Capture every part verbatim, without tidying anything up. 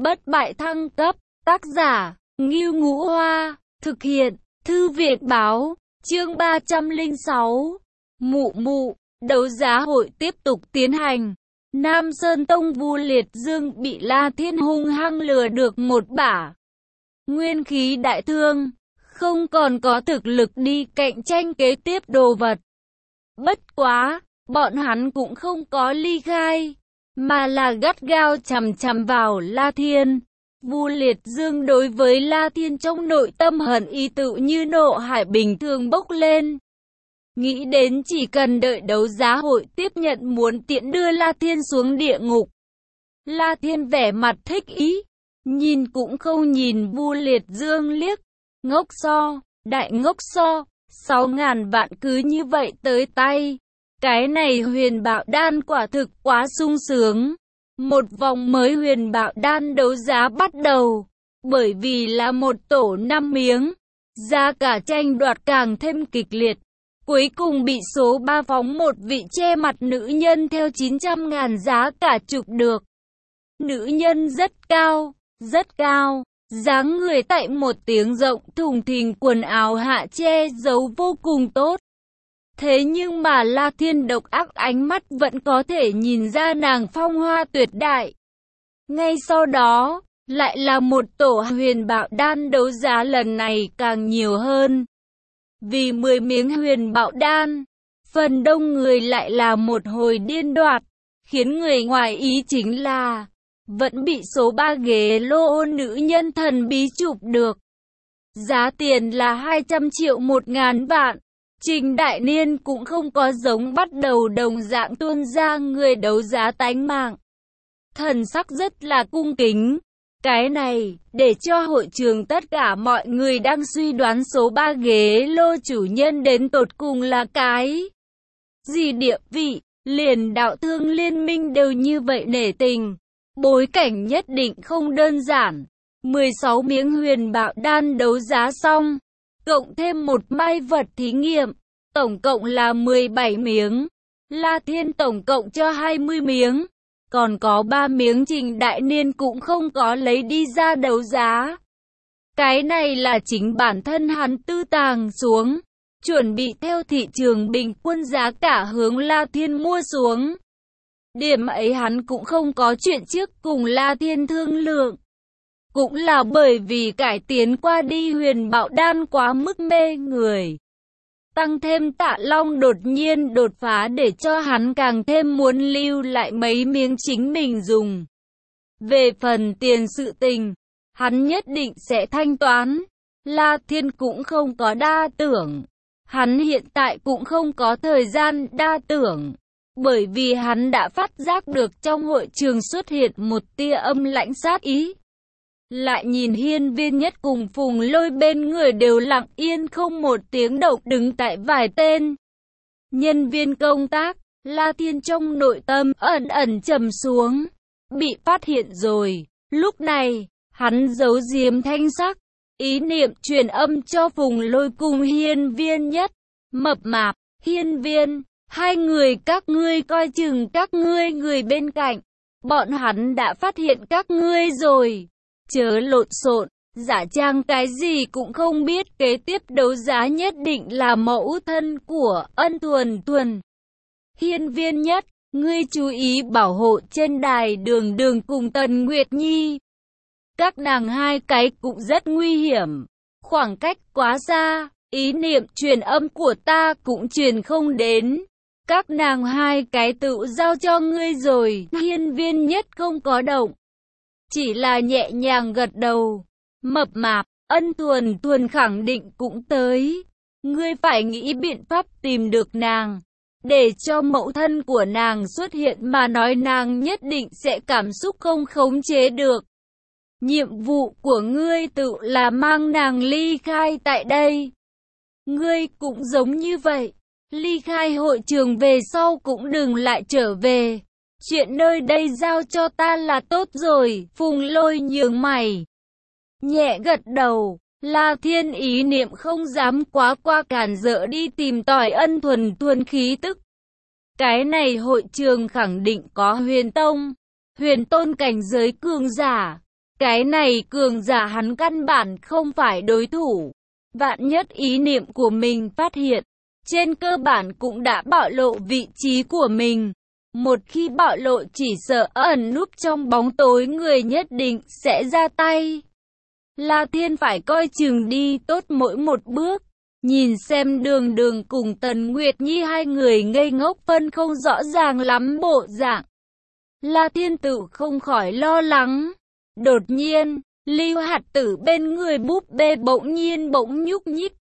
Bất bại thăng cấp, tác giả, Ngưu Ngũ Hoa, thực hiện, Thư viện báo, chương ba trăm lẻ sáu. Mụ mụ, đấu giá hội tiếp tục tiến hành. Nam Sơn Tông Vu Liệt Dương bị La Thiên hung hăng lừa được một bả. Nguyên khí đại thương, không còn có thực lực đi cạnh tranh kế tiếp đồ vật. Bất quá, bọn hắn cũng không có ly khai, mà là gắt gao chằm chằm vào La Thiên. Vu Liệt Dương đối với La Thiên trong nội tâm hận ý tự như nộ hải bình thường bốc lên. Nghĩ đến chỉ cần đợi đấu giá hội tiếp nhận muốn tiện đưa La Thiên xuống địa ngục. La Thiên vẻ mặt thích ý, nhìn cũng không nhìn Vu Liệt Dương liếc. Ngốc so, đại ngốc so, sáu ngàn vạn cứ như vậy tới tay. Cái này huyền bạo đan quả thực quá sung sướng. Một vòng mới huyền bạo đan đấu giá bắt đầu. Bởi vì là một tổ năm miếng, giá cả tranh đoạt càng thêm kịch liệt. Cuối cùng bị số ba phóng một vị che mặt nữ nhân theo chín trăm ngàn giá cả chụp được. Nữ nhân rất cao, rất cao, dáng người tại một tiếng rộng thùng thình, quần áo hạ che giấu vô cùng tốt. Thế nhưng mà La Thiên độc ác ánh mắt vẫn có thể nhìn ra nàng phong hoa tuyệt đại. Ngay sau đó, lại là một tổ huyền bạo đan đấu giá, lần này càng nhiều hơn. Vì mười miếng huyền bạo đan, phần đông người lại là một hồi điên đoạt, khiến người ngoài ý chính là vẫn bị số ba ghế lô nữ nhân thần bí chụp được. Giá tiền là hai trăm triệu một ngàn vạn. Trình Đại Niên cũng không có giống bắt đầu đồng dạng tuôn ra người đấu giá tánh mạng. Thần sắc rất là cung kính. Cái này, để cho hội trường tất cả mọi người đang suy đoán số ba ghế lô chủ nhân đến tột cùng là cái gì địa vị, liền đạo thương liên minh đều như vậy nể tình. Bối cảnh nhất định không đơn giản. mười sáu miếng huyền bạo đan đấu giá xong, cộng thêm một mai vật thí nghiệm, tổng cộng là mười bảy miếng. La Thiên tổng cộng cho hai mươi miếng, còn có ba miếng Trình Đại Niên cũng không có lấy đi ra đấu giá. Cái này là chính bản thân hắn tư tàng xuống, chuẩn bị theo thị trường bình quân giá cả hướng La Thiên mua xuống. Điểm ấy hắn cũng không có chuyện trước cùng La Thiên thương lượng. Cũng là bởi vì cải tiến qua đi huyền bạo đan quá mức mê người. Tăng thêm Tạ Long đột nhiên đột phá để cho hắn càng thêm muốn lưu lại mấy miếng chính mình dùng. Về phần tiền sự tình, hắn nhất định sẽ thanh toán. La Thiên cũng không có đa tưởng. Hắn hiện tại cũng không có thời gian đa tưởng. Bởi vì hắn đã phát giác được trong hội trường xuất hiện một tia âm lãnh sát ý. Lại nhìn Hiên Viên Nhất cùng Phùng Lôi bên người đều lặng yên không một tiếng động đứng tại vài tên nhân viên công tác. La Thiên trong nội tâm ẩn ẩn trầm xuống. Bị phát hiện rồi. Lúc này, hắn giấu giếm thanh sắc, ý niệm truyền âm cho Phùng Lôi cùng Hiên Viên Nhất. Mập mạp, Hiên Viên, hai người các ngươi coi chừng các ngươi người bên cạnh. Bọn hắn đã phát hiện các ngươi rồi. Chớ lộn xộn, giả trang cái gì cũng không biết. Kế tiếp đấu giá nhất định là mẫu thân của Ân Thuần Thuần. Hiên Viên Nhất, ngươi chú ý bảo hộ trên đài Đường Đường cùng Tần Nguyệt Nhi. Các nàng hai cái cũng rất nguy hiểm. Khoảng cách quá xa, ý niệm truyền âm của ta cũng truyền không đến. Các nàng hai cái tự giao cho ngươi rồi. Hiên Viên Nhất không có động, chỉ là nhẹ nhàng gật đầu. Mập mạp, Ân Thuần Thuần khẳng định cũng tới. Ngươi phải nghĩ biện pháp tìm được nàng, để cho mẫu thân của nàng xuất hiện, mà nói nàng nhất định sẽ cảm xúc không khống chế được. Nhiệm vụ của ngươi tự là mang nàng ly khai tại đây. Ngươi cũng giống như vậy. Ly khai hội trường về sau cũng đừng lại trở về. Chuyện nơi đây giao cho ta là tốt rồi. Phùng Lôi nhướng mày, nhẹ gật đầu. La Thiên ý niệm không dám quá qua cản rỡ đi tìm tòi Ân Thuần Thuần khí tức. Cái này hội trường khẳng định có huyền tông, huyền tôn cảnh giới cường giả. Cái này cường giả hắn căn bản không phải đối thủ. Vạn nhất ý niệm của mình phát hiện, trên cơ bản cũng đã bạo lộ vị trí của mình. Một khi bạo lộ chỉ sợ ẩn núp trong bóng tối người nhất định sẽ ra tay. La Thiên phải coi chừng đi tốt mỗi một bước. Nhìn xem Đường Đường cùng Tần Nguyệt Nhi hai người ngây ngốc phân không rõ ràng lắm bộ dạng. La Thiên tự không khỏi lo lắng. Đột nhiên, Lưu Hạt Tử bên người búp bê bỗng nhiên bỗng nhúc nhích.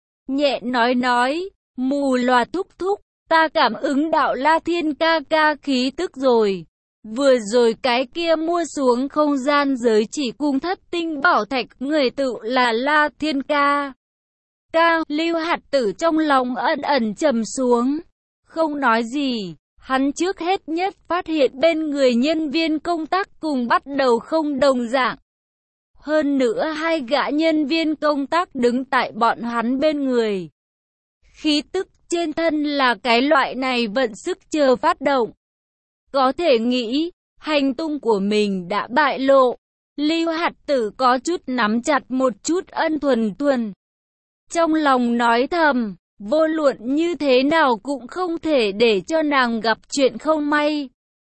Nhẹ nói nói, Mù Loà thúc thúc, ta cảm ứng đạo La Thiên ca ca khí tức rồi. Vừa rồi cái kia mua xuống không gian giới chỉ cung thất tinh bảo thạch người tự là La Thiên ca. Ca, Lưu Hạt Tử trong lòng ẩn ẩn trầm xuống. Không nói gì, hắn trước hết nhất phát hiện bên người nhân viên công tác cùng bắt đầu không đồng dạng. Hơn nữa hai gã nhân viên công tác đứng tại bọn hắn bên người. Khí tức trên thân là cái loại này vận sức chờ phát động. Có thể nghĩ, hành tung của mình đã bại lộ. Lưu Hạt Tử có chút nắm chặt một chút ân thuần thuần. Trong lòng nói thầm, vô luận như thế nào cũng không thể để cho nàng gặp chuyện không may.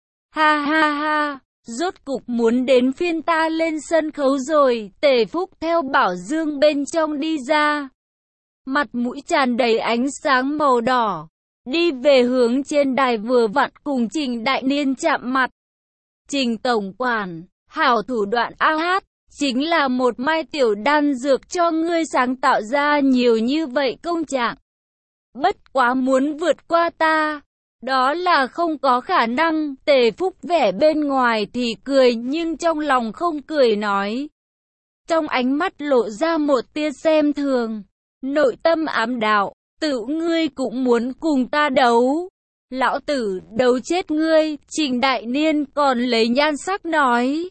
Ha ha ha, rốt cục muốn đến phiên ta lên sân khấu rồi. Tề Phúc theo Bảo Dương bên trong đi ra. Mặt mũi tràn đầy ánh sáng màu đỏ. Đi về hướng trên đài vừa vặn cùng Trình Đại Niên chạm mặt. Trình tổng quản, hảo thủ đoạn a hát, chính là một mai tiểu đan dược cho ngươi sáng tạo ra nhiều như vậy công trạng. Bất quá muốn vượt qua ta, đó là không có khả năng. Tề Phúc vẻ bên ngoài thì cười nhưng trong lòng không cười nói. Trong ánh mắt lộ ra một tia xem thường, nội tâm ám đạo, tự ngươi cũng muốn cùng ta đấu. Lão tử đấu chết ngươi. Trình Đại Niên còn lấy nhan sắc nói.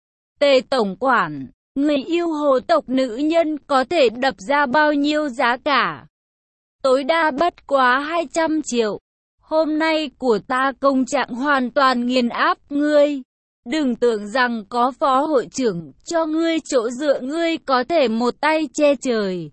Tề tổng quản, người yêu hồ tộc nữ nhân có thể đập ra bao nhiêu giá cả? Tối đa bất quá hai trăm triệu. Hôm nay của ta công trạng hoàn toàn nghiền áp ngươi. Đừng tưởng rằng có phó hội trưởng cho ngươi chỗ dựa ngươi có thể một tay che trời.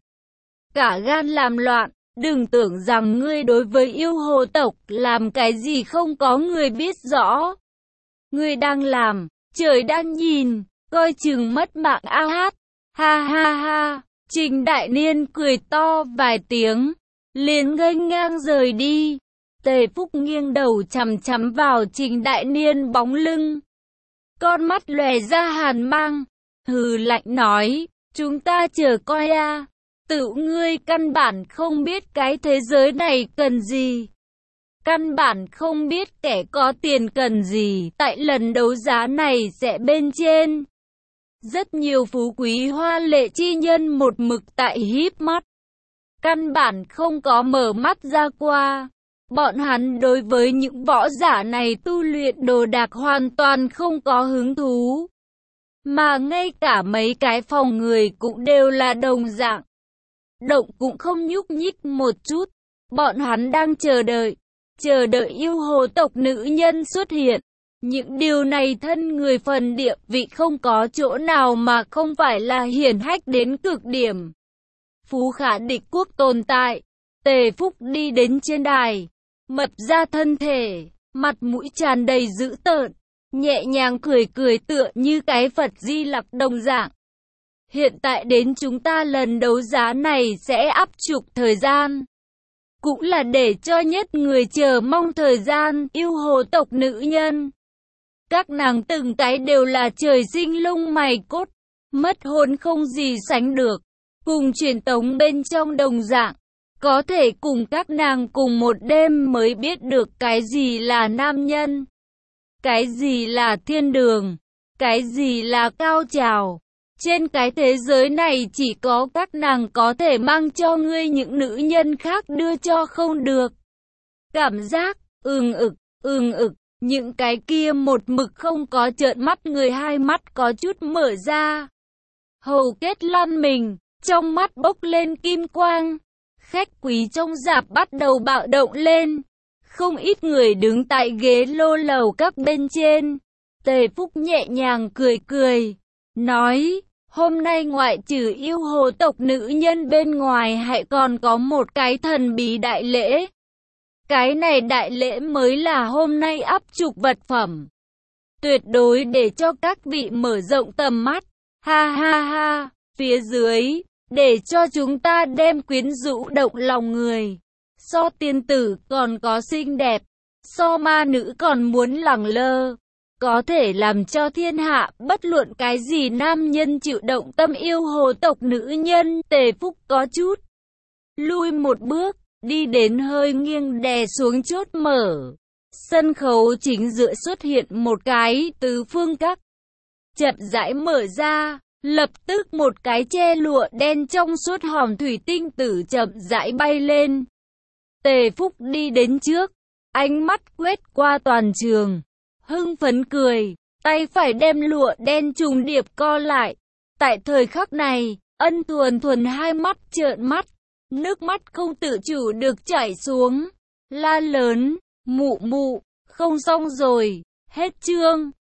Cả gan làm loạn, đừng tưởng rằng ngươi đối với yêu hồ tộc làm cái gì không có người biết rõ. Ngươi đang làm, trời đang nhìn, coi chừng mất mạng a hát. Ha ha ha, Trình Đại Niên cười to vài tiếng, liền nghênh ngang rời đi. Tề Phúc nghiêng đầu chằm chằm vào Trình Đại Niên bóng lưng. Con mắt lòe ra hàn mang, hừ lạnh nói, chúng ta chờ coi a. Tự ngươi căn bản không biết cái thế giới này cần gì. Căn bản không biết kẻ có tiền cần gì. Tại lần đấu giá này sẽ bên trên. Rất nhiều phú quý hoa lệ chi nhân một mực tại híp mắt. Căn bản không có mở mắt ra qua. Bọn hắn đối với những võ giả này tu luyện đồ đạc hoàn toàn không có hứng thú. Mà ngay cả mấy cái phòng người cũng đều là đồng dạng. Động cũng không nhúc nhích một chút. Bọn hắn đang chờ đợi. Chờ đợi yêu hồ tộc nữ nhân xuất hiện. Những điều này thân người phần địa vị không có chỗ nào mà không phải là hiển hách đến cực điểm. Phú khả địch quốc tồn tại. Tề Phúc đi đến trên đài. Mập ra thân thể. Mặt mũi tràn đầy dữ tợn. Nhẹ nhàng cười cười tựa như cái Phật Di Lặc đồng dạng. Hiện tại đến chúng ta lần đấu giá này sẽ áp trục thời gian. Cũng là để cho nhất người chờ mong thời gian yêu hồ tộc nữ nhân. Các nàng từng cái đều là trời sinh lông mày cốt, mất hồn không gì sánh được. Cùng truyền tống bên trong đồng dạng, có thể cùng các nàng cùng một đêm mới biết được cái gì là nam nhân. Cái gì là thiên đường, cái gì là cao trào. Trên cái thế giới này chỉ có các nàng có thể mang cho ngươi những nữ nhân khác đưa cho không được. Cảm giác, ừng ực, ừng ực, những cái kia một mực không có trợn mắt người hai mắt có chút mở ra. Hầu kết lăn mình, trong mắt bốc lên kim quang. Khách quý trong rạp bắt đầu bạo động lên. Không ít người đứng tại ghế lô lầu các bên trên. Tề Phúc nhẹ nhàng cười cười. nói, hôm nay ngoại trừ yêu hồ tộc nữ nhân bên ngoài hãy còn có một cái thần bí đại lễ. Cái này đại lễ mới là hôm nay áp trục vật phẩm. Tuyệt đối để cho các vị mở rộng tầm mắt. Ha ha ha, phía dưới, để cho chúng ta đem quyến rũ động lòng người. So tiên tử còn có xinh đẹp, so ma nữ còn muốn lẳng lơ. Có thể làm cho thiên hạ bất luận cái gì nam nhân chịu động tâm yêu hồ tộc nữ nhân. Tề Phúc có chút lui một bước, đi đến hơi nghiêng đè xuống chốt mở. Sân khấu chính giữa xuất hiện một cái tứ phương các. Chậm rãi mở ra, lập tức một cái che lụa đen trong suốt hòm thủy tinh tử chậm rãi bay lên. Tề Phúc đi đến trước, ánh mắt quét qua toàn trường, hưng phấn cười, tay phải đem lụa đen trùng điệp co lại. Tại thời khắc này, Ân Thuần Thuần hai mắt trợn mắt, nước mắt không tự chủ được chảy xuống, la lớn, mụ mụ, không xong rồi, hết chương.